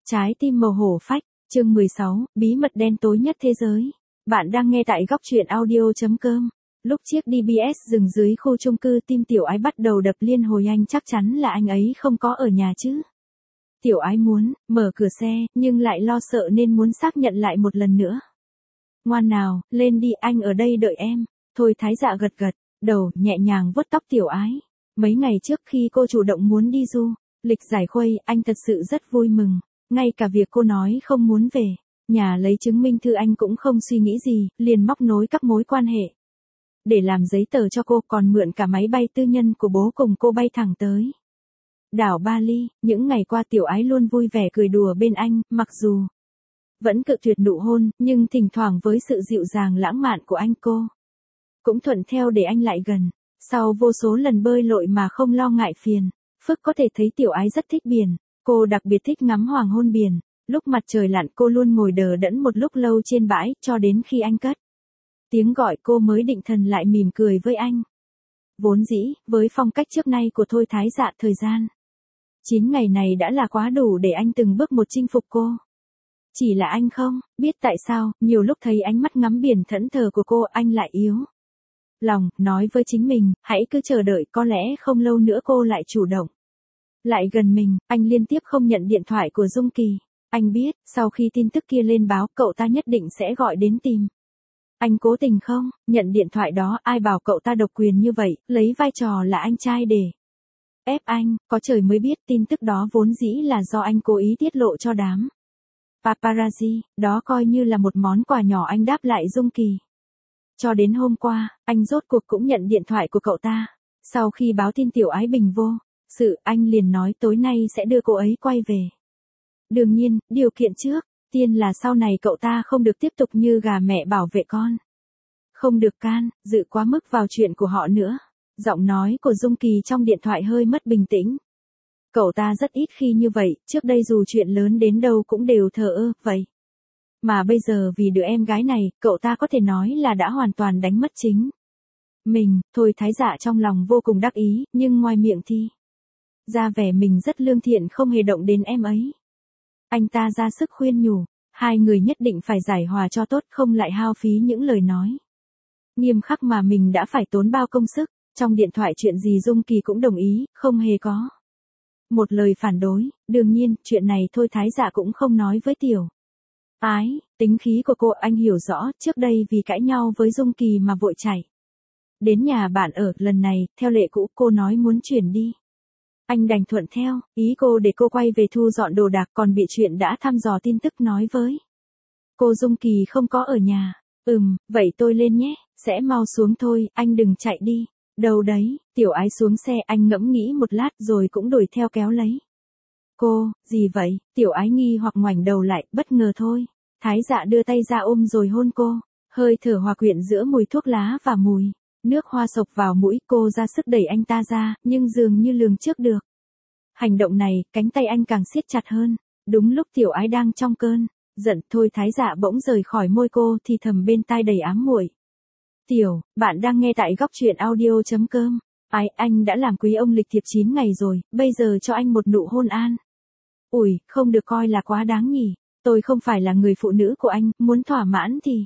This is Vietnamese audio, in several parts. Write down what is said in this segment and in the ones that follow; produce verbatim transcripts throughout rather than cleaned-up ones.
Trái tim màu hổ phách, chương mười sáu, bí mật đen tối nhất thế giới. Bạn đang nghe tại góc truyện audio.com. Lúc chiếc đê bê ét dừng dưới khu chung cư, tim Tiểu Ái bắt đầu đập liên hồi, anh chắc chắn là anh ấy không có ở nhà chứ. Tiểu Ái muốn mở cửa xe, nhưng lại lo sợ nên muốn xác nhận lại một lần nữa. Ngoan nào, lên đi, anh ở đây đợi em. Thôi Thái Dạ gật gật đầu, nhẹ nhàng vuốt tóc Tiểu Ái. Mấy ngày trước khi cô chủ động muốn đi du lịch giải khuây, anh thật sự rất vui mừng. Ngay cả việc cô nói không muốn về nhà lấy chứng minh thư anh cũng không suy nghĩ gì, liền móc nối các mối quan hệ để làm giấy tờ cho cô, còn mượn cả máy bay tư nhân của bố cùng cô bay thẳng tới đảo Bali. Những ngày qua Tiểu Ái luôn vui vẻ cười đùa bên anh, mặc dù vẫn cự tuyệt nụ hôn, nhưng thỉnh thoảng với sự dịu dàng lãng mạn của anh, cô cũng thuận theo để anh lại gần. Sau vô số lần bơi lội mà không lo ngại phiền phức, có thể thấy Tiểu Ái rất thích biển. Cô đặc biệt thích ngắm hoàng hôn biển. Lúc mặt trời lặn cô luôn ngồi đờ đẫn một lúc lâu trên bãi, cho đến khi anh cất tiếng gọi cô mới định thần lại mỉm cười với anh. Vốn dĩ, với phong cách trước nay của Thôi Thái Dạ, thời gian chín ngày này đã là quá đủ để anh từng bước một chinh phục cô. Chỉ là anh không biết tại sao, nhiều lúc thấy ánh mắt ngắm biển thẫn thờ của cô, anh lại yếu lòng, nói với chính mình, hãy cứ chờ đợi, có lẽ không lâu nữa cô lại chủ động lại gần mình. Anh liên tiếp không nhận điện thoại của Dung Kỳ. Anh biết, sau khi tin tức kia lên báo, cậu ta nhất định sẽ gọi đến tìm anh. Cố tình không nhận điện thoại đó, ai bảo cậu ta độc quyền như vậy, lấy vai trò là anh trai để ép anh. Có trời mới biết, tin tức đó vốn dĩ là do anh cố ý tiết lộ cho đám paparazzi, đó coi như là một món quà nhỏ anh đáp lại Dung Kỳ. Cho đến hôm qua, anh rốt cuộc cũng nhận điện thoại của cậu ta. Sau khi báo tin Tiểu Ái bình vô sự, anh liền nói tối nay sẽ đưa cô ấy quay về. Đương nhiên, điều kiện trước tiên là sau này cậu ta không được tiếp tục như gà mẹ bảo vệ con, không được can dự quá mức vào chuyện của họ nữa. Giọng nói của Dung Kỳ trong điện thoại hơi mất bình tĩnh. Cậu ta rất ít khi như vậy, trước đây dù chuyện lớn đến đâu cũng đều thờ ơ, vậy mà bây giờ vì đứa em gái này, cậu ta có thể nói là đã hoàn toàn đánh mất chính mình. Thôi Thái Dạ trong lòng vô cùng đắc ý, nhưng ngoài miệng thì ra vẻ mình rất lương thiện, không hề động đến em ấy. Anh ta ra sức khuyên nhủ, hai người nhất định phải giải hòa cho tốt, không lại hao phí những lời nói nghiêm khắc mà mình đã phải tốn bao công sức. Trong điện thoại chuyện gì Dung Kỳ cũng đồng ý, không hề có một lời phản đối. Đương nhiên, chuyện này Thôi Thái Dạ cũng không nói với Tiểu Ái. Tính khí của cô anh hiểu rõ, trước đây vì cãi nhau với Dung Kỳ mà vội chạy đến nhà bạn ở. Lần này, theo lệ cũ, cô nói muốn chuyển đi. Anh đành thuận theo ý cô để cô quay về thu dọn đồ đạc, còn bị chuyện đã thăm dò tin tức nói với cô Dung Kỳ không có ở nhà. Ừm, vậy tôi lên nhé, sẽ mau xuống thôi, anh đừng chạy đi đâu đấy. Tiểu Ái xuống xe, anh ngẫm nghĩ một lát rồi cũng đuổi theo kéo lấy cô. Gì vậy? Tiểu Ái nghi hoặc ngoảnh đầu lại, bất ngờ Thôi Thái Dạ đưa tay ra ôm rồi hôn cô. Hơi thở hòa quyện giữa mùi thuốc lá và mùi nước hoa sộc vào mũi, cô ra sức đẩy anh ta ra, nhưng dường như lường trước được hành động này, cánh tay anh càng siết chặt hơn. Đúng lúc Tiểu Ái đang trong cơn giận, Thôi Thái Dạ bỗng rời khỏi môi cô, thì thầm bên tai đầy ám muội. Tiểu, bạn đang nghe tại góc truyện audio.com. Ái, anh đã làm quý ông lịch thiệp chín ngày rồi, bây giờ cho anh một nụ hôn an ủi, không được coi là quá đáng nhỉ. Tôi không phải là người phụ nữ của anh, muốn thỏa mãn thì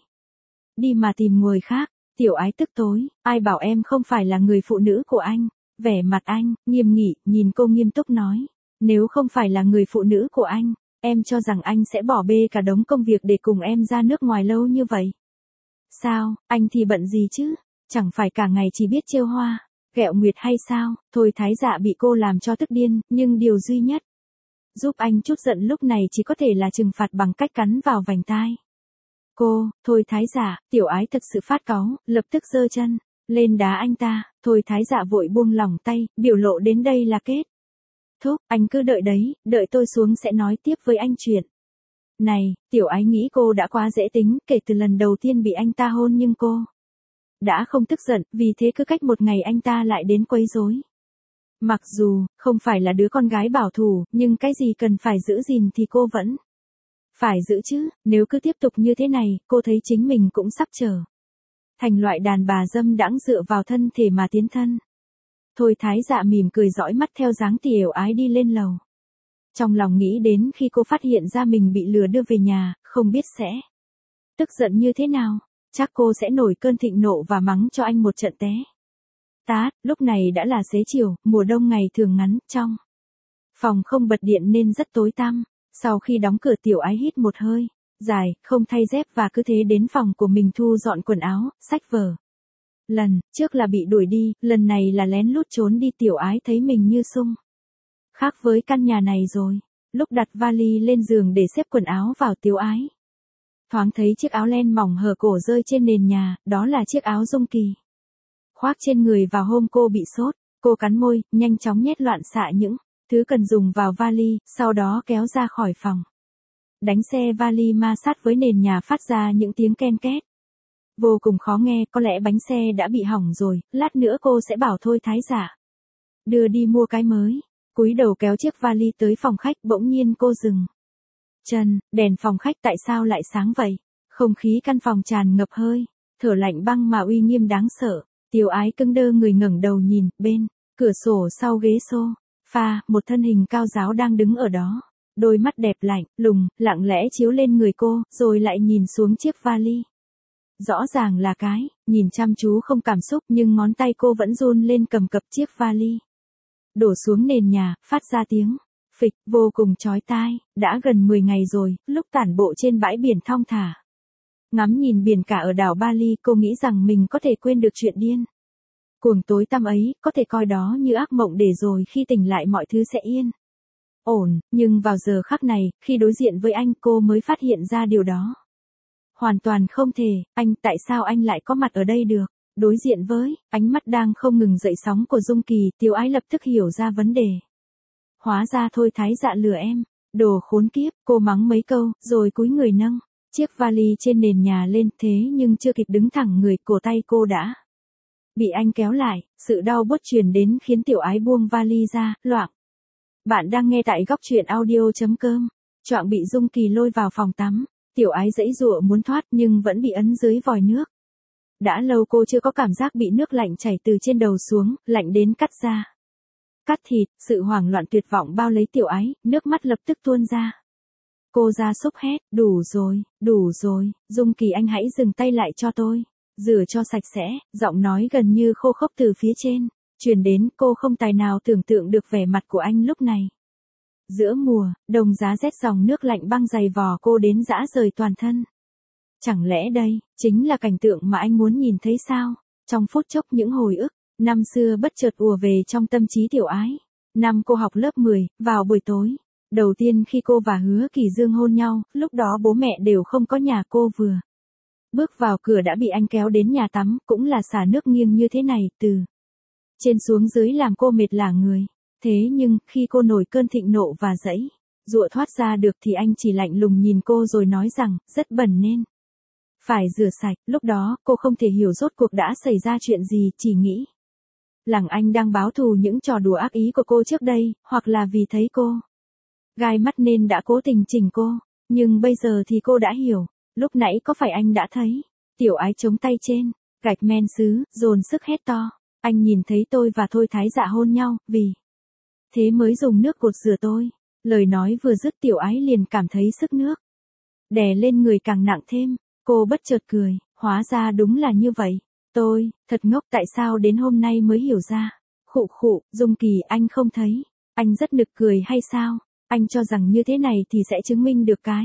đi mà tìm người khác. Tiểu Ái tức tối, ai bảo em không phải là người phụ nữ của anh. Vẻ mặt anh nghiêm nghị, nhìn cô nghiêm túc nói, nếu không phải là người phụ nữ của anh, em cho rằng anh sẽ bỏ bê cả đống công việc để cùng em ra nước ngoài lâu như vậy sao? Anh thì bận gì chứ, chẳng phải cả ngày chỉ biết trêu hoa ghẹo nguyệt hay sao? Thôi Thái Dạ bị cô làm cho tức điên, nhưng điều duy nhất giúp anh chút giận lúc này chỉ có thể là trừng phạt bằng cách cắn vào vành tai cô. Thôi Thái Dạ, Tiểu Ái thật sự phát cáu, lập tức giơ chân lên đá anh ta. Thôi Thái Dạ vội buông lỏng tay, biểu lộ đến đây là kết thúc, anh cứ đợi đấy, đợi tôi xuống sẽ nói tiếp với anh chuyện này. Tiểu Ái nghĩ cô đã quá dễ tính, kể từ lần đầu tiên bị anh ta hôn, nhưng cô đã không tức giận, vì thế cứ cách một ngày anh ta lại đến quấy rối. Mặc dù không phải là đứa con gái bảo thủ, nhưng cái gì cần phải giữ gìn thì cô vẫn phải giữ chứ. Nếu cứ tiếp tục như thế này, cô thấy chính mình cũng sắp trở thành loại đàn bà dâm đãng dựa vào thân thể mà tiến thân. Thôi Thái Dạ mỉm cười dõi mắt theo dáng Tiểu Ái đi lên lầu. Trong lòng nghĩ đến khi cô phát hiện ra mình bị lừa đưa về nhà, không biết sẽ tức giận như thế nào, chắc cô sẽ nổi cơn thịnh nộ và mắng cho anh một trận té tát. Lúc này đã là xế chiều, mùa đông ngày thường ngắn, trong phòng không bật điện nên rất tối tăm. Sau khi đóng cửa Tiểu Ái hít một hơi dài, không thay dép và cứ thế đến phòng của mình thu dọn quần áo, sách vở. Lần trước là bị đuổi đi, lần này là lén lút trốn đi. Tiểu Ái thấy mình như sung khác với căn nhà này rồi. Lúc đặt vali lên giường để xếp quần áo vào, Tiểu Ái thoáng thấy chiếc áo len mỏng hở cổ rơi trên nền nhà, đó là chiếc áo Dung Kỳ khoác trên người vào hôm cô bị sốt. Cô cắn môi, nhanh chóng nhét loạn xạ những thứ cần dùng vào vali, sau đó kéo ra khỏi phòng. Đánh xe vali ma sát với nền nhà phát ra những tiếng ken két vô cùng khó nghe. Có lẽ bánh xe đã bị hỏng rồi, lát nữa cô sẽ bảo thôi thái giả đưa đi mua cái mới. Cúi đầu kéo chiếc vali tới phòng khách, bỗng nhiên cô dừng chân. Đèn phòng khách tại sao lại sáng vậy? Không khí căn phòng tràn ngập hơi thở lạnh băng mà uy nghiêm đáng sợ. Tiểu Ái cứng đơ người ngẩng đầu nhìn, bên cửa sổ sau ghế sofa, một thân hình cao ráo đang đứng ở đó. Đôi mắt đẹp lạnh lùng, lặng lẽ chiếu lên người cô, rồi lại nhìn xuống chiếc vali. Rõ ràng là cái nhìn chăm chú không cảm xúc, nhưng ngón tay cô vẫn run lên cầm cập chiếc vali. Đổ xuống nền nhà, phát ra tiếng phịch vô cùng chói tai. Đã gần mười ngày rồi, lúc tản bộ trên bãi biển thong thả ngắm nhìn biển cả ở đảo Bali, cô nghĩ rằng mình có thể quên được chuyện điên cuồng tối tăm ấy, có thể coi đó như ác mộng để rồi khi tỉnh lại mọi thứ sẽ yên ổn. Nhưng vào giờ khắc này, khi đối diện với anh, cô mới phát hiện ra điều đó hoàn toàn không thể. Anh, tại sao anh lại có mặt ở đây được? Đối diện với ánh mắt đang không ngừng dậy sóng của Dung Kỳ, Tiểu Ái lập tức hiểu ra vấn đề. Hóa ra thôi thái dạ lừa em, đồ khốn kiếp. Cô mắng mấy câu, rồi cúi người nâng chiếc vali trên nền nhà lên. Thế nhưng chưa kịp đứng thẳng người, cổ tay cô đã bị anh kéo lại. Sự đau buốt truyền đến khiến Tiểu Ái buông vali ra, loạng. Bạn đang nghe tại góc truyện audio.com. Choạng bị Dung Kỳ lôi vào phòng tắm. Tiểu Ái giãy giụa muốn thoát nhưng vẫn bị ấn dưới vòi nước. Đã lâu cô chưa có cảm giác bị nước lạnh chảy từ trên đầu xuống, lạnh đến cắt da cắt thịt. Sự hoảng loạn tuyệt vọng bao lấy Tiểu Ái, nước mắt lập tức tuôn ra. Cô ra sốc hét, đủ rồi, đủ rồi, Dung Kỳ anh hãy dừng tay lại cho tôi. Rửa cho sạch sẽ. Giọng nói gần như khô khốc từ phía trên truyền đến. Cô không tài nào tưởng tượng được vẻ mặt của anh lúc này. Giữa mùa đông giá rét, dòng nước lạnh băng dày vò cô đến rã rời toàn thân. Chẳng lẽ đây chính là cảnh tượng mà anh muốn nhìn thấy sao? Trong phút chốc những hồi ức năm xưa bất chợt ùa về trong tâm trí Tiểu Ái. Năm cô học lớp mười, vào buổi tối đầu tiên khi cô và Hứa Kỳ Dương hôn nhau, lúc đó bố mẹ đều không có nhà. Cô vừa bước vào cửa đã bị anh kéo đến nhà tắm, cũng là xả nước nghiêng như thế này, từ trên xuống dưới làm cô mệt lả người. Thế nhưng, khi cô nổi cơn thịnh nộ và giãy giụa thoát ra được thì anh chỉ lạnh lùng nhìn cô rồi nói rằng, rất bẩn nên phải rửa sạch. Lúc đó, cô không thể hiểu rốt cuộc đã xảy ra chuyện gì, chỉ nghĩ rằng anh đang báo thù những trò đùa ác ý của cô trước đây, hoặc là vì thấy cô gai mắt nên đã cố tình chỉnh cô. Nhưng bây giờ thì cô đã hiểu, lúc nãy có phải anh đã thấy? Tiểu Ái chống tay trên gạch men sứ, dồn sức hét to. Anh nhìn thấy tôi và thôi thái dạ hôn nhau, vì thế mới dùng nước cột rửa tôi. Lời nói vừa dứt, Tiểu Ái liền cảm thấy sức nước đè lên người càng nặng thêm. Cô bất chợt cười, hóa ra đúng là như vậy. Tôi, thật ngốc, tại sao đến hôm nay mới hiểu ra. Khụ khụ, Dung Kỳ, anh không thấy anh rất nực cười hay sao? Anh cho rằng như thế này thì sẽ chứng minh được cái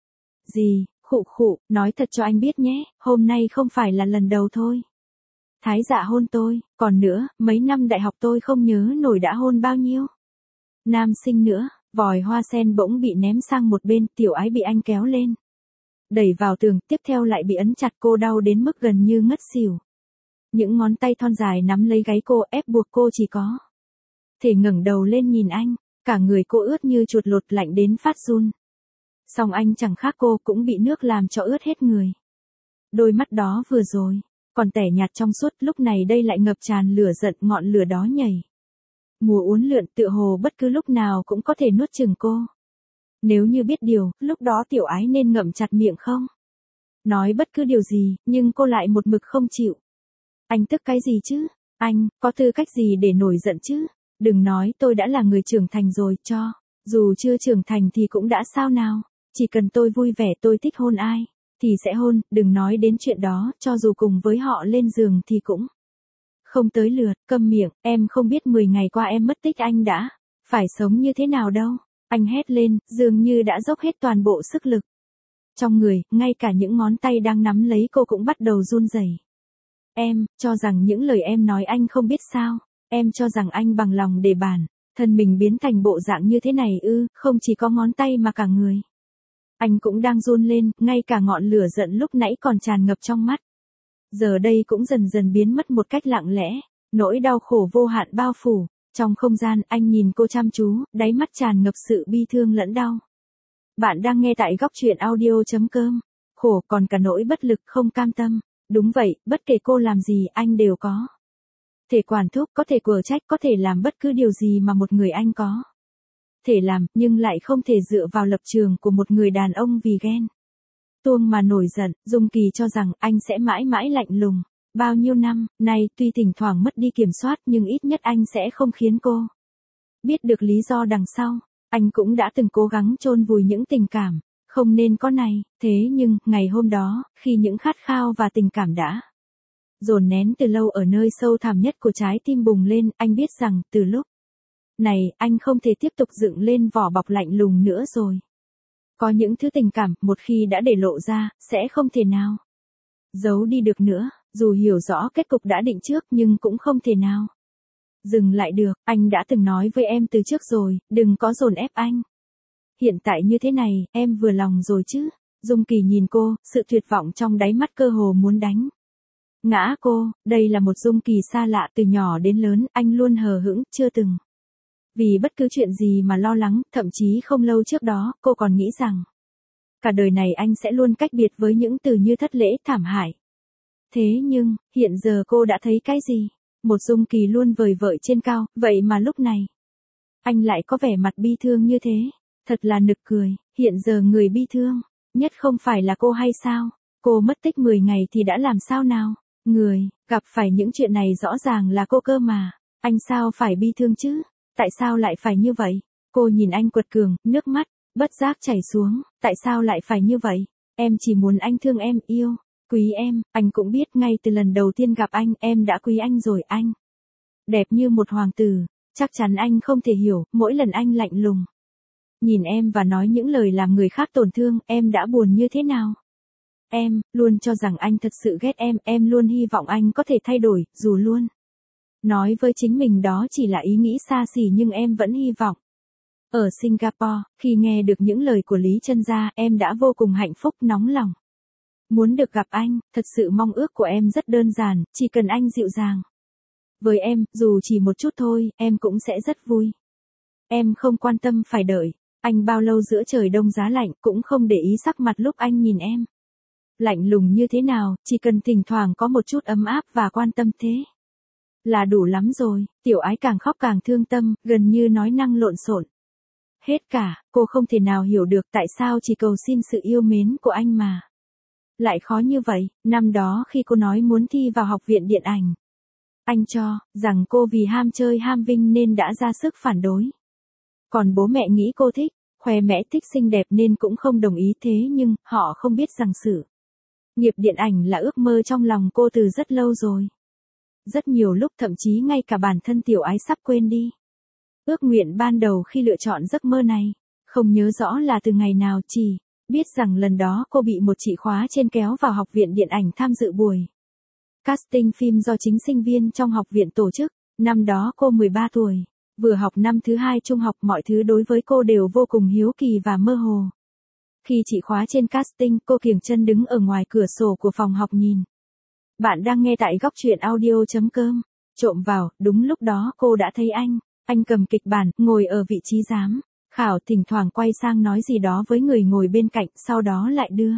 gì? Khụ khụ, nói thật cho anh biết nhé, hôm nay không phải là lần đầu thôi thái dạ hôn tôi. Còn nữa, mấy năm đại học tôi không nhớ nổi đã hôn bao nhiêu nam sinh nữa. Vòi hoa sen bỗng bị ném sang một bên. Tiểu Ái bị anh kéo lên, đẩy vào tường, tiếp theo lại bị ấn chặt. Cô đau đến mức gần như ngất xỉu. Những ngón tay thon dài nắm lấy gáy cô, ép buộc cô chỉ có thể ngẩng đầu lên nhìn anh. Cả người cô ướt như chuột lột, lạnh đến phát run. Song anh chẳng khác cô, cũng bị nước làm cho ướt hết người. Đôi mắt đó vừa rồi còn tẻ nhạt trong suốt, lúc này đây lại ngập tràn lửa giận. Ngọn lửa đó nhảy mùa uốn lượn, tựa hồ bất cứ lúc nào cũng có thể nuốt chửng cô. Nếu như biết điều, lúc đó Tiểu Ái nên ngậm chặt miệng không nói bất cứ điều gì, nhưng cô lại một mực không chịu. Anh tức cái gì chứ? Anh có tư cách gì để nổi giận chứ? Đừng nói tôi đã là người trưởng thành rồi, cho Dù chưa trưởng thành thì cũng đã sao nào, chỉ cần tôi vui vẻ tôi thích hôn ai, thì sẽ hôn, đừng nói đến chuyện đó, cho dù cùng với họ lên giường thì cũng không tới lượt, câm miệng, em không biết mười ngày qua em mất tích anh đã phải sống như thế nào đâu. Anh hét lên, dường như đã dốc hết toàn bộ sức lực trong người, ngay cả những ngón tay đang nắm lấy cô cũng bắt đầu run rẩy. Em, cho rằng những lời em nói anh không biết sao, em cho rằng anh bằng lòng để bản thân mình biến thành bộ dạng như thế này ư, không chỉ có ngón tay mà cả người. Anh cũng đang run lên, ngay cả ngọn lửa giận lúc nãy còn tràn ngập trong mắt. Giờ đây cũng dần dần biến mất một cách lặng lẽ, nỗi đau khổ vô hạn bao phủ. Trong không gian, anh nhìn cô chăm chú, đáy mắt tràn ngập sự bi thương lẫn đau. Bạn đang nghe tại góc truyện audio.com. Khổ còn cả nỗi bất lực không cam tâm. Đúng vậy, bất kể cô làm gì anh đều có thể quản thúc, có thể quở trách, có thể làm bất cứ điều gì mà một người anh có thể làm, nhưng lại không thể dựa vào lập trường của một người đàn ông vì ghen tuông mà nổi giận. Dung Kỳ cho rằng anh sẽ mãi mãi lạnh lùng. Bao nhiêu năm nay, tuy thỉnh thoảng mất đi kiểm soát nhưng ít nhất anh sẽ không khiến cô biết được lý do đằng sau. Anh cũng đã từng cố gắng chôn vùi những tình cảm không nên có này, thế nhưng, ngày hôm đó, khi những khát khao và tình cảm đã dồn nén từ lâu ở nơi sâu thẳm nhất của trái tim bùng lên, anh biết rằng, từ lúc này, anh không thể tiếp tục dựng lên vỏ bọc lạnh lùng nữa rồi. Có những thứ tình cảm, một khi đã để lộ ra, sẽ không thể nào giấu đi được nữa, dù hiểu rõ kết cục đã định trước nhưng cũng không thể nào dừng lại được. Anh đã từng nói với em từ trước rồi, đừng có dồn ép anh. Hiện tại như thế này, em vừa lòng rồi chứ? Dung Kỳ nhìn cô, sự tuyệt vọng trong đáy mắt cơ hồ muốn đánh ngã cô. Đây là một Dung Kỳ xa lạ, từ nhỏ đến lớn, anh luôn hờ hững, chưa từng vì bất cứ chuyện gì mà lo lắng, thậm chí không lâu trước đó, cô còn nghĩ rằng cả đời này anh sẽ luôn cách biệt với những từ như thất lễ, thảm hại. Thế nhưng, hiện giờ cô đã thấy cái gì? Một Dung Kỳ luôn vời vợi trên cao, vậy mà lúc này anh lại có vẻ mặt bi thương như thế. Thật là nực cười, hiện giờ người bi thương nhất không phải là cô hay sao? Cô mất tích mười ngày thì đã làm sao nào? Người gặp phải những chuyện này rõ ràng là cô cơ mà. Anh sao phải bi thương chứ? Tại sao lại phải như vậy? Cô nhìn anh quật cường, nước mắt bất giác chảy xuống. Tại sao lại phải như vậy? Em chỉ muốn anh thương em, yêu, quý em. Anh cũng biết ngay từ lần đầu tiên gặp anh, em đã quý anh rồi. Anh đẹp như một hoàng tử. Chắc chắn anh không thể hiểu, mỗi lần anh lạnh lùng nhìn em và nói những lời làm người khác tổn thương, em đã buồn như thế nào. Em luôn cho rằng anh thật sự ghét em, em luôn hy vọng anh có thể thay đổi, dù luôn nói với chính mình đó chỉ là ý nghĩ xa xỉ nhưng em vẫn hy vọng. Ở Singapore, khi nghe được những lời của Lý Chân Gia, em đã vô cùng hạnh phúc, nóng lòng muốn được gặp anh. Thật sự mong ước của em rất đơn giản, chỉ cần anh dịu dàng với em, dù chỉ một chút thôi, em cũng sẽ rất vui. Em không quan tâm phải đợi anh bao lâu giữa trời đông giá lạnh, cũng không để ý sắc mặt lúc anh nhìn em lạnh lùng như thế nào, chỉ cần thỉnh thoảng có một chút ấm áp và quan tâm thế là đủ lắm rồi. Tiểu Ái càng khóc càng thương tâm, gần như nói năng lộn xộn hết cả. Cô không thể nào hiểu được tại sao chỉ cầu xin sự yêu mến của anh mà lại khó như vậy. Năm đó khi cô nói muốn thi vào học viện điện ảnh, anh cho rằng cô vì ham chơi ham vinh nên đã ra sức phản đối. Còn bố mẹ nghĩ cô thích khoe mẽ, thích xinh đẹp nên cũng không đồng ý. Thế nhưng, họ không biết rằng sự nghiệp điện ảnh là ước mơ trong lòng cô từ rất lâu rồi. Rất nhiều lúc thậm chí ngay cả bản thân Tiểu Ái sắp quên đi ước nguyện ban đầu khi lựa chọn giấc mơ này. Không nhớ rõ là từ ngày nào, chỉ biết rằng lần đó cô bị một chị khóa trên kéo vào học viện điện ảnh tham dự buổi casting phim do chính sinh viên trong học viện tổ chức. Năm đó cô mười ba tuổi, vừa học năm thứ hai trung học, mọi thứ đối với cô đều vô cùng hiếu kỳ và mơ hồ. Khi chị khóa trên casting, cô kiểng chân đứng ở ngoài cửa sổ của phòng học nhìn. Bạn đang nghe tại góc truyện audio.com. Trộm vào, đúng lúc đó cô đã thấy anh. Anh cầm kịch bản, ngồi ở vị trí giám khảo, thỉnh thoảng quay sang nói gì đó với người ngồi bên cạnh, sau đó lại đưa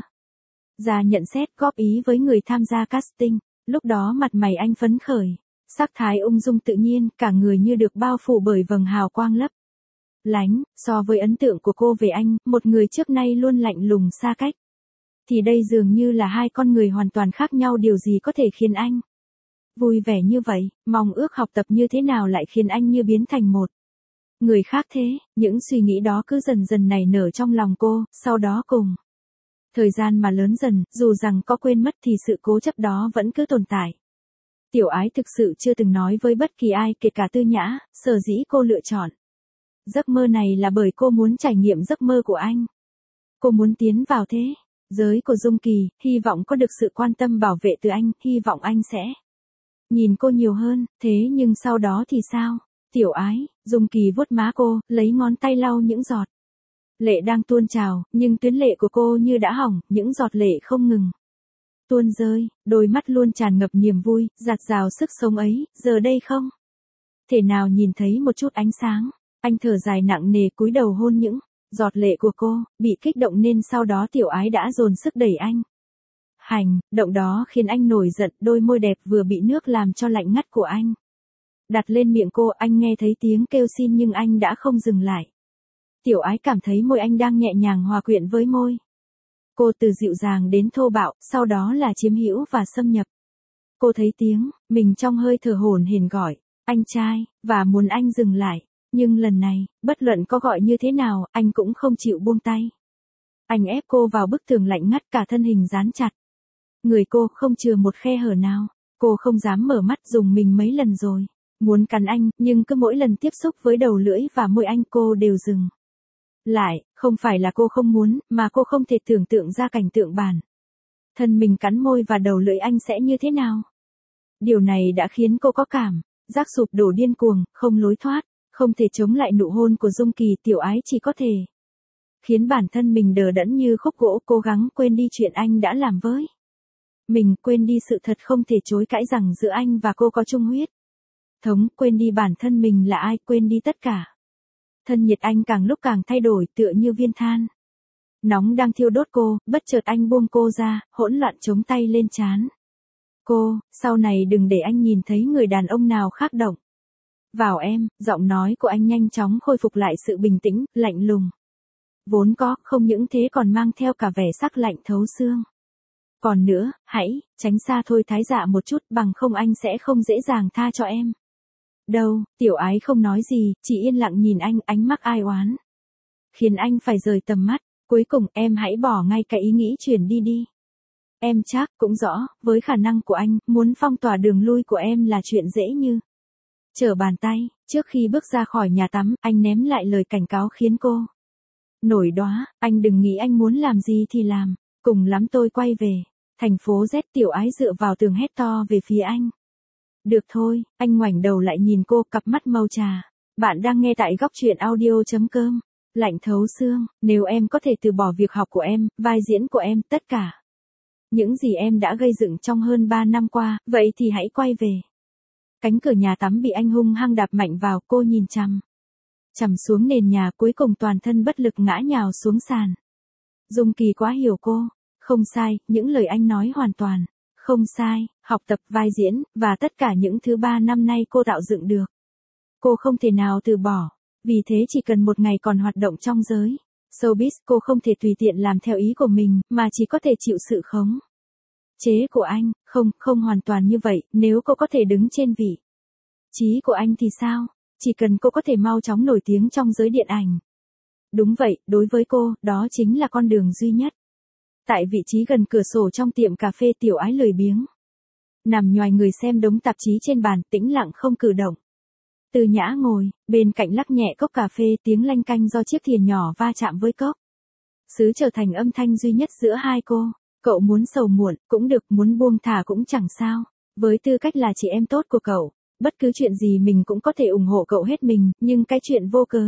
ra nhận xét, góp ý với người tham gia casting. Lúc đó mặt mày anh phấn khởi, sắc thái ung dung tự nhiên, cả người như được bao phủ bởi vầng hào quang lấp lánh. So với ấn tượng của cô về anh, một người trước nay luôn lạnh lùng xa cách, thì đây dường như là hai con người hoàn toàn khác nhau. Điều gì có thể khiến anh vui vẻ như vậy, mong ước học tập như thế nào lại khiến anh như biến thành một Người khác thế, những suy nghĩ đó cứ dần dần nảy nở trong lòng cô, sau đó cùng thời gian mà lớn dần, dù rằng có quên mất thì sự cố chấp đó vẫn cứ tồn tại. Tiểu Ái thực sự chưa từng nói với bất kỳ ai kể cả Tư Nhã, sở dĩ cô lựa chọn giấc mơ này là bởi cô muốn trải nghiệm giấc mơ của anh. Cô muốn tiến vào thế giới của Dung Kỳ, hy vọng có được sự quan tâm bảo vệ từ anh, hy vọng anh sẽ nhìn cô nhiều hơn, thế nhưng sau đó thì sao? Tiểu Ái, Dung Kỳ vuốt má cô, lấy ngón tay lau những giọt lệ đang tuôn trào, nhưng tuyến lệ của cô như đã hỏng, những giọt lệ không ngừng tuôn rơi, đôi mắt luôn tràn ngập niềm vui, dạt dào sức sống ấy, giờ đây không thể nào nhìn thấy một chút ánh sáng. Anh thở dài nặng nề cúi đầu hôn những giọt lệ của cô, bị kích động nên sau đó Tiểu Ái đã dồn sức đẩy anh. Hành, động đó khiến anh nổi giận, đôi môi đẹp vừa bị nước làm cho lạnh ngắt của anh đặt lên miệng cô, anh nghe thấy tiếng kêu xin nhưng anh đã không dừng lại. Tiểu Ái cảm thấy môi anh đang nhẹ nhàng hòa quyện với môi cô, từ dịu dàng đến thô bạo, sau đó là chiếm hữu và xâm nhập. Cô thấy tiếng mình trong hơi thở hổn hển gọi anh trai, và muốn anh dừng lại. Nhưng lần này, bất luận có gọi như thế nào, anh cũng không chịu buông tay. Anh ép cô vào bức tường lạnh ngắt, cả thân hình dán chặt người cô, không chừa một khe hở nào. Cô không dám mở mắt, dùng mình mấy lần rồi muốn cắn anh, nhưng cứ mỗi lần tiếp xúc với đầu lưỡi và môi anh cô đều dừng lại. Không phải là cô không muốn, mà cô không thể tưởng tượng ra cảnh tượng bản thân mình cắn môi và đầu lưỡi anh sẽ như thế nào. Điều này đã khiến cô có cảm giác sụp đổ điên cuồng, không lối thoát, không thể chống lại nụ hôn của Dung Kỳ. Tiểu Ái chỉ có thể khiến bản thân mình đờ đẫn như khúc gỗ, cố gắng quên đi chuyện anh đã làm với mình, quên đi sự thật không thể chối cãi rằng giữa anh và cô có chung huyết thống, quên đi bản thân mình là ai, quên đi tất cả. Thân nhiệt anh càng lúc càng thay đổi, tựa như viên than nóng đang thiêu đốt cô, bất chợt anh buông cô ra, hỗn loạn chống tay lên trán cô. Sau này đừng để anh nhìn thấy người đàn ông nào khác động vào em. Giọng nói của anh nhanh chóng khôi phục lại sự bình tĩnh, lạnh lùng vốn có, không những thế còn mang theo cả vẻ sắc lạnh thấu xương. Còn nữa, hãy tránh xa thôi Thái Dạ một chút, bằng không anh sẽ không dễ dàng tha cho em đâu. Tiểu Ái không nói gì, chỉ yên lặng nhìn anh, ánh mắt ai oán khiến anh phải rời tầm mắt. Cuối cùng, em hãy bỏ ngay cái ý nghĩ chuyển đi đi. Em chắc cũng rõ, với khả năng của anh, muốn phong tỏa đường lui của em là chuyện dễ như trở bàn tay. Trước khi bước ra khỏi nhà tắm, anh ném lại lời cảnh cáo khiến cô nổi đoá. Anh đừng nghĩ anh muốn làm gì thì làm, cùng lắm tôi quay về thành phố Z. Tiểu Ái dựa vào tường hét to về phía anh. Được thôi, anh ngoảnh đầu lại nhìn cô, cặp mắt màu trà. Bạn đang nghe tại góc truyện audio.com. Lạnh thấu xương, nếu em có thể từ bỏ việc học của em, vai diễn của em, tất cả những gì em đã gây dựng trong hơn ba năm qua, vậy thì hãy quay về. Cánh cửa nhà tắm bị anh hung hăng đạp mạnh vào, cô nhìn chằm chằm xuống nền nhà, cuối cùng toàn thân bất lực ngã nhào xuống sàn. Dung Kỳ quá hiểu cô. Không sai, những lời anh nói hoàn toàn không sai. Học tập vai diễn, và tất cả những thứ ba năm nay cô tạo dựng được, cô không thể nào từ bỏ. Vì thế chỉ cần một ngày còn hoạt động trong giới showbiz, cô không thể tùy tiện làm theo ý của mình, mà chỉ có thể chịu sự khống chế của anh. Không, không hoàn toàn như vậy, nếu cô có thể đứng trên vị trí của anh thì sao? Chỉ cần cô có thể mau chóng nổi tiếng trong giới điện ảnh. Đúng vậy, đối với cô, đó chính là con đường duy nhất. Tại vị trí gần cửa sổ trong tiệm cà phê, Tiểu Ái lười biếng nằm nhoài người xem đống tạp chí trên bàn, tĩnh lặng không cử động. Tư Nhã ngồi bên cạnh lắc nhẹ cốc cà phê, tiếng lanh canh do chiếc thìa nhỏ va chạm với cốc sứ trở thành âm thanh duy nhất giữa hai cô. Cậu muốn sầu muộn cũng được, muốn buông thả cũng chẳng sao. Với tư cách là chị em tốt của cậu, bất cứ chuyện gì mình cũng có thể ủng hộ cậu hết mình, nhưng cái chuyện vô cớ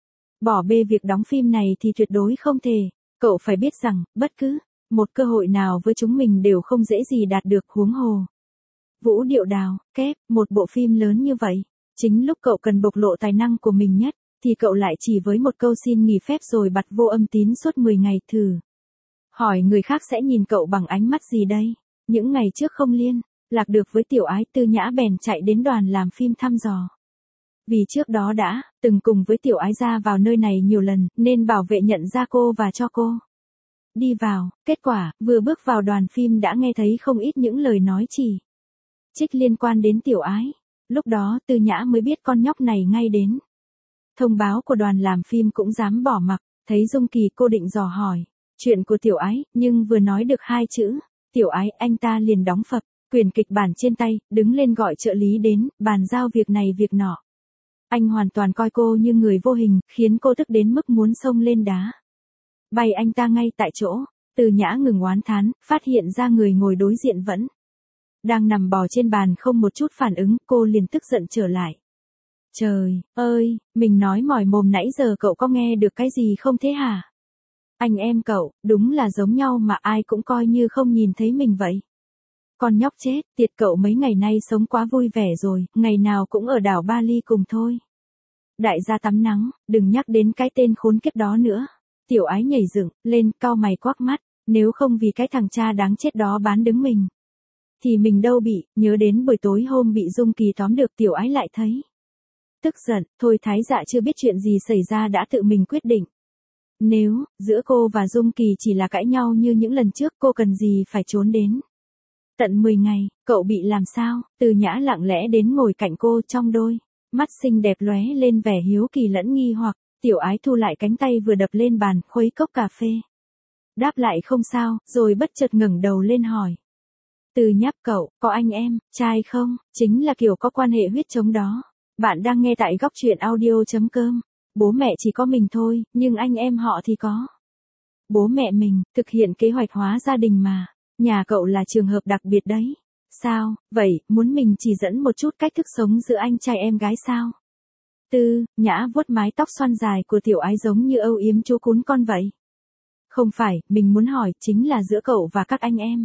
bỏ bê việc đóng phim này thì tuyệt đối không thể. Cậu phải biết rằng, bất cứ một cơ hội nào với chúng mình đều không dễ gì đạt được, huống hồ Vũ Điệu Đào, kép, một bộ phim lớn như vậy. Chính lúc cậu cần bộc lộ tài năng của mình nhất, thì cậu lại chỉ với một câu xin nghỉ phép rồi bặt vô âm tín suốt mười ngày. Thử hỏi người khác sẽ nhìn cậu bằng ánh mắt gì đây? Những ngày trước không liên lạc được với Tiểu Ái, Tư Nhã bèn chạy đến đoàn làm phim thăm dò. Vì trước đó đã từng cùng với Tiểu Ái ra vào nơi này nhiều lần, nên bảo vệ nhận ra cô và cho cô đi vào. Kết quả, vừa bước vào đoàn phim đã nghe thấy không ít những lời nói chỉ trích liên quan đến Tiểu Ái. Lúc đó Tư Nhã mới biết con nhóc này ngay đến Thông báo của đoàn làm phim cũng dám bỏ mặc, thấy Dung Kỳ cô định dò hỏi. Chuyện của Tiểu Ái, nhưng vừa nói được hai chữ. Tiểu Ái, anh ta liền đóng phập, quyển kịch bản trên tay, đứng lên gọi trợ lý đến, bàn giao việc này việc nọ. Anh hoàn toàn coi cô như người vô hình, khiến cô tức đến mức muốn xông lên đá. Bay anh ta ngay tại chỗ, Từ Nhã ngừng oán thán, phát hiện ra người ngồi đối diện vẫn đang nằm bò trên bàn không một chút phản ứng, cô liền tức giận trở lại. Trời ơi, mình nói mỏi mồm nãy giờ cậu có nghe được cái gì không thế hả? Anh em cậu, đúng là giống nhau mà ai cũng coi như không nhìn thấy mình vậy. Con nhóc chết, tiệt cậu mấy ngày nay sống quá vui vẻ rồi, ngày nào cũng ở đảo Bali cùng thôi. Đại gia tắm nắng, đừng nhắc đến cái tên khốn kiếp đó nữa. Tiểu Ái nhảy dựng lên, cau mày quắc mắt, nếu không vì cái thằng cha đáng chết đó bán đứng mình. Thì mình đâu bị, nhớ đến buổi tối hôm bị Dung Kỳ tóm được Tiểu Ái lại thấy. Tức giận, thôi Thái Dạ chưa biết chuyện gì xảy ra đã tự mình quyết định. Nếu, giữa cô và Dung Kỳ chỉ là cãi nhau như những lần trước cô cần gì phải trốn đến. Tận mười ngày, cậu bị làm sao? Từ Nhã lặng lẽ đến ngồi cạnh cô trong đôi mắt xinh đẹp lóe lên vẻ hiếu kỳ lẫn nghi hoặc. Tiểu Ái thu lại cánh tay vừa đập lên bàn, khuấy cốc cà phê. Đáp lại không sao, rồi bất chợt ngẩng đầu lên hỏi. Từ Nháp cậu, có anh em, trai không? Chính là kiểu có quan hệ huyết thống đó. Bạn đang nghe tại góc truyện audio chấm com. Bố mẹ chỉ có mình thôi, nhưng anh em họ thì có. Bố mẹ mình, thực hiện kế hoạch hóa gia đình mà. Nhà cậu là trường hợp đặc biệt đấy. Sao, vậy, muốn mình chỉ dẫn một chút cách thức sống giữa anh trai em gái sao? Tư, Nhã vuốt mái tóc xoăn dài của Tiểu Ái giống như âu yếm chú cún con vậy. Không phải, mình muốn hỏi, chính là giữa cậu và các anh em.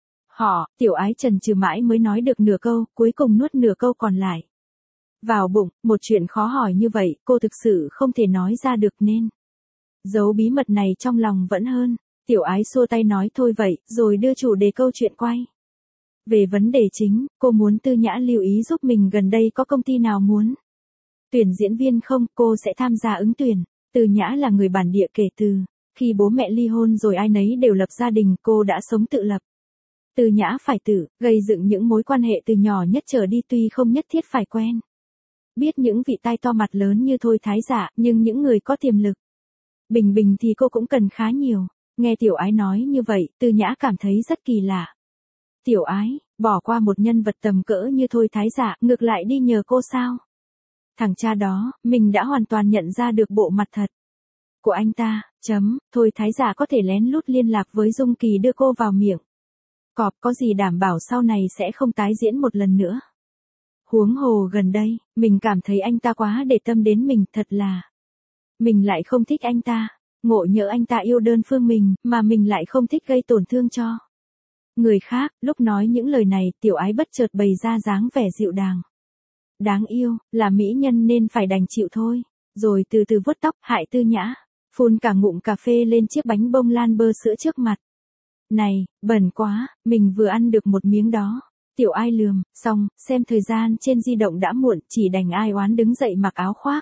Họ, Tiểu Ái chần chừ mãi mới nói được nửa câu, cuối cùng nuốt nửa câu còn lại vào bụng. Một chuyện khó hỏi như vậy, cô thực sự không thể nói ra được nên giấu bí mật này trong lòng vẫn hơn. Tiểu Ái xua tay nói thôi vậy, rồi đưa chủ đề câu chuyện quay về vấn đề chính. Cô muốn Tư Nhã lưu ý giúp mình gần đây có công ty nào muốn tuyển diễn viên không, cô sẽ tham gia ứng tuyển. Từ Nhã là người bản địa kể từ khi bố mẹ ly hôn rồi ai nấy đều lập gia đình, cô đã sống tự lập. Từ Nhã phải tự gây dựng những mối quan hệ từ nhỏ nhất trở đi, tuy không nhất thiết phải quen biết những vị tai to mặt lớn như Thôi Thái Dạ, nhưng những người có tiềm lực bình bình thì cô cũng cần khá nhiều. Nghe Tiểu Ái nói như vậy, Từ Nhã cảm thấy rất kỳ lạ. Tiểu Ái, bỏ qua một nhân vật tầm cỡ như Thôi Thái Dạ, ngược lại đi nhờ cô sao? Thằng cha đó, mình đã hoàn toàn nhận ra được bộ mặt thật của anh ta. Chấm, Thôi Thái Dạ có thể lén lút liên lạc với Dung Kỳ đưa cô vào miệng cọp, có gì đảm bảo sau này sẽ không tái diễn một lần nữa. Huống hồ gần đây, mình cảm thấy anh ta quá để tâm đến mình, thật là mình lại không thích anh ta. Ngộ nhỡ anh ta yêu đơn phương mình, mà mình lại không thích gây tổn thương cho người khác. Lúc nói những lời này, Tiểu Ái bất chợt bày ra dáng vẻ dịu dàng đáng yêu, là mỹ nhân nên phải đành chịu thôi. Rồi từ từ vuốt tóc, hại Tư Nhã phun cả ngụm cà phê lên chiếc bánh bông lan bơ sữa trước mặt. Này, bẩn quá, mình vừa ăn được một miếng đó. Tiểu Ai lườm, xong, xem thời gian trên di động đã muộn, chỉ đành ai oán đứng dậy mặc áo khoác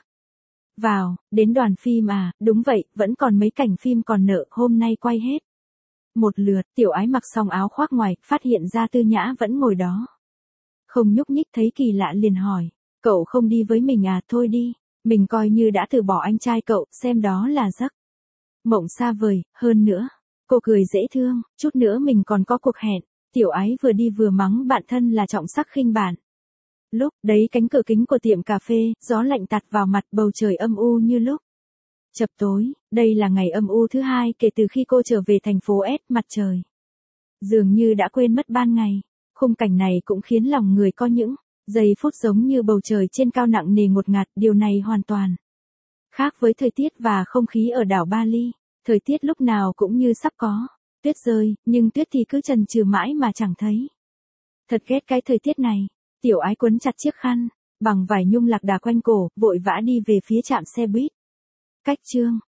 vào. Đến đoàn phim à? Đúng vậy, vẫn còn mấy cảnh phim còn nợ, hôm nay quay hết một lượt. Tiểu Ái mặc xong áo khoác ngoài, phát hiện ra Tư Nhã vẫn ngồi đó không nhúc nhích, thấy kỳ lạ liền hỏi, cậu không đi với mình à? Thôi đi, mình coi như đã từ bỏ anh trai cậu, xem đó là giấc mộng xa vời. Hơn nữa, cô cười dễ thương, chút nữa mình còn có cuộc hẹn. Tiểu Ái vừa đi vừa mắng bạn thân là trọng sắc khinh bạn. Lúc đấy cánh cửa kính của tiệm cà phê, gió lạnh tạt vào mặt, bầu trời âm u như lúc chập tối. Đây là ngày âm u thứ hai kể từ khi cô trở về thành phố S. Mặt trời dường như đã quên mất ban ngày. Khung cảnh này cũng khiến lòng người có những giây phút giống như bầu trời trên cao nặng nề ngột ngạt. Điều này hoàn toàn khác với thời tiết và không khí ở đảo Bali. Thời tiết lúc nào cũng như sắp có tuyết rơi, nhưng tuyết thì cứ chần chừ mãi mà chẳng thấy. Thật ghét cái thời tiết này. Tiểu Ái quấn chặt chiếc khăn bằng vải nhung lạc đà quanh cổ, vội vã đi về phía trạm xe buýt cách chương